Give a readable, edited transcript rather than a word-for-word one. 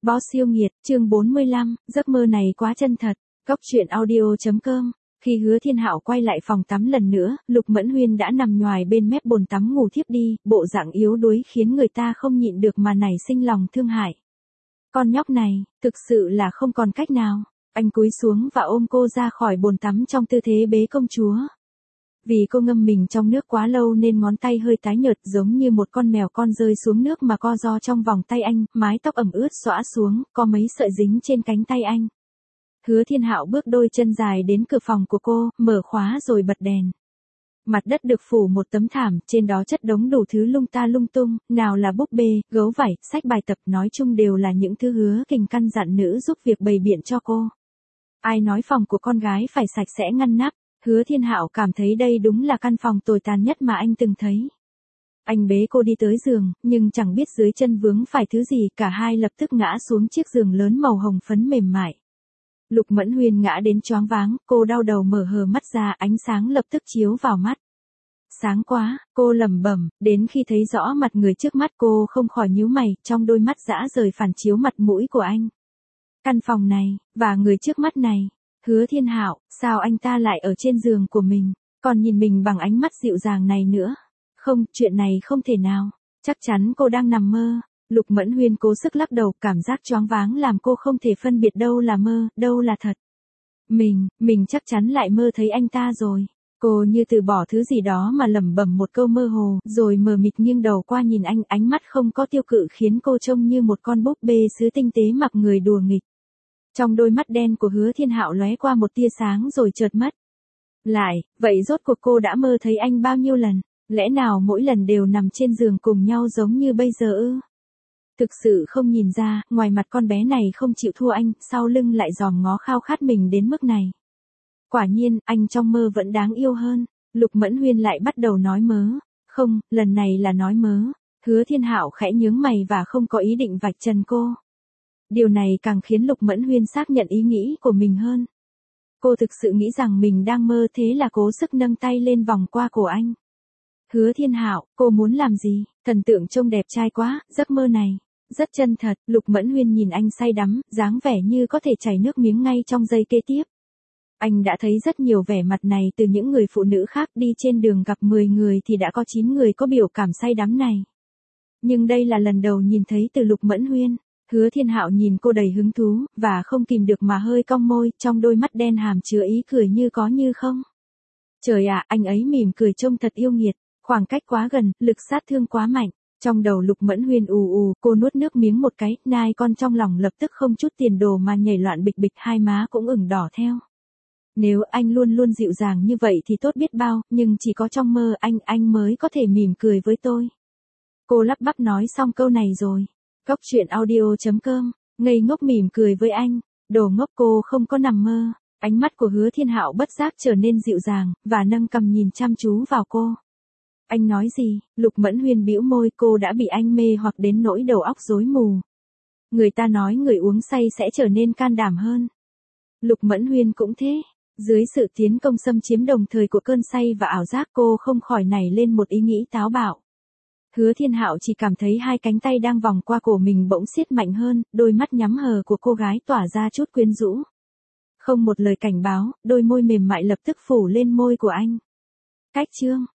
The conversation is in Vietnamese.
Boss yêu nghiệt, chương 45, giấc mơ này quá chân thật. Góc truyện audio.com. Khi Hứa Thiên Hạo quay lại phòng tắm lần nữa, Lục Mẫn Huyên đã nằm nhoài bên mép bồn tắm ngủ thiếp đi, bộ dạng yếu đuối khiến người ta không nhịn được mà nảy sinh lòng thương hại. Con nhóc này, thực sự là không còn cách nào. Anh cúi xuống và ôm cô ra khỏi bồn tắm trong tư thế bế công chúa. Vì cô ngâm mình trong nước quá lâu nên ngón tay hơi tái nhợt giống như một con mèo con rơi xuống nước mà co ro trong vòng tay anh, mái tóc ẩm ướt xõa xuống, có mấy sợi dính trên cánh tay anh. Hứa Thiên Hạo bước đôi chân dài đến cửa phòng của cô, mở khóa rồi bật đèn. Mặt đất được phủ một tấm thảm, trên đó chất đống đủ thứ lung ta lung tung, nào là búp bê, gấu vảy, sách bài tập, nói chung đều là những thứ Hứa Kình căn dặn nữ giúp việc bày biện cho cô. Ai nói phòng của con gái phải sạch sẽ ngăn nắp. Hứa Thiên Hạo cảm thấy đây đúng là căn phòng tồi tàn nhất mà anh từng thấy. Anh bế cô đi tới giường, nhưng chẳng biết dưới chân vướng phải thứ gì, cả hai lập tức ngã xuống chiếc giường lớn màu hồng phấn mềm mại. Lục Mẫn Huyên ngã đến choáng váng, cô đau đầu mở hờ mắt ra, ánh sáng lập tức chiếu vào mắt. Sáng quá, cô lẩm bẩm, đến khi thấy rõ mặt người trước mắt cô không khỏi nhíu mày, trong đôi mắt dã rời phản chiếu mặt mũi của anh. Căn phòng này, và người trước mắt này. Hứa Thiên Hạo, sao anh ta lại ở trên giường của mình, còn nhìn mình bằng ánh mắt dịu dàng này nữa? Không, chuyện này không thể nào. Chắc chắn cô đang nằm mơ. Lục Mẫn Huyên cố sức lắc đầu, cảm giác choáng váng làm cô không thể phân biệt đâu là mơ, đâu là thật. Mình chắc chắn lại mơ thấy anh ta rồi. Cô như từ bỏ thứ gì đó mà lẩm bẩm một câu mơ hồ, rồi mờ mịt nghiêng đầu qua nhìn anh, ánh mắt không có tiêu cự khiến cô trông như một con búp bê sứ tinh tế mặc người đùa nghịch. Trong đôi mắt đen của Hứa Thiên Hạo lóe qua một tia sáng rồi chợt mất. Vậy rốt cuộc cô đã mơ thấy anh bao nhiêu lần? Lẽ nào mỗi lần đều nằm trên giường cùng nhau giống như bây giờ ư? Thực sự không nhìn ra, ngoài mặt con bé này không chịu thua anh, sau lưng lại dòm ngó khao khát mình đến mức này. Quả nhiên, anh trong mơ vẫn đáng yêu hơn. Lục Mẫn Huyên lại bắt đầu nói mớ. Không, lần này là nói mớ. Hứa Thiên Hạo khẽ nhướng mày và không có ý định vạch trần cô. Điều này càng khiến Lục Mẫn Huyên xác nhận ý nghĩ của mình hơn. Cô thực sự nghĩ rằng mình đang mơ, thế là cố sức nâng tay lên vòng qua cổ anh. Hứa Thiên Hạo, cô muốn làm gì? Thần tượng trông đẹp trai quá, giấc mơ này rất chân thật. Lục Mẫn Huyên nhìn anh say đắm, dáng vẻ như có thể chảy nước miếng ngay trong giây kế tiếp. Anh đã thấy rất nhiều vẻ mặt này từ những người phụ nữ khác, đi trên đường gặp 10 người thì đã có 9 người có biểu cảm say đắm này. Nhưng đây là lần đầu nhìn thấy từ Lục Mẫn Huyên. Hứa Thiên Hạo nhìn cô đầy hứng thú, và không kìm được mà hơi cong môi, trong đôi mắt đen hàm chứa ý cười như có như không. Trời ạ, anh ấy mỉm cười trông thật yêu nghiệt, khoảng cách quá gần, lực sát thương quá mạnh. Trong đầu Lục Mẫn Huyên cô nuốt nước miếng một cái, nai con trong lòng lập tức không chút tiền đồ mà nhảy loạn bịch bịch, hai má cũng ửng đỏ theo. Nếu anh luôn luôn dịu dàng như vậy thì tốt biết bao, nhưng chỉ có trong mơ anh mới có thể mỉm cười với tôi. Cô lắp bắp nói xong câu này rồi. Góc truyện audio.com, ngây ngốc mỉm cười với anh, đồ ngốc, cô không có nằm mơ. Ánh mắt của Hứa Thiên Hạo bất giác trở nên dịu dàng, và nâng cằm nhìn chăm chú vào cô. Anh nói gì? Lục Mẫn Huyên bĩu môi, cô đã bị anh mê hoặc đến nỗi đầu óc rối mù. Người ta nói người uống say sẽ trở nên can đảm hơn. Lục Mẫn Huyên cũng thế. Dưới sự tiến công xâm chiếm đồng thời của cơn say và ảo giác, cô không khỏi nảy lên một ý nghĩ táo bạo. Hứa Thiên Hạo chỉ cảm thấy hai cánh tay đang vòng qua cổ mình bỗng siết mạnh hơn, đôi mắt nhắm hờ của cô gái tỏa ra chút quyến rũ. Không một lời cảnh báo, đôi môi mềm mại lập tức phủ lên môi của anh. Cách chương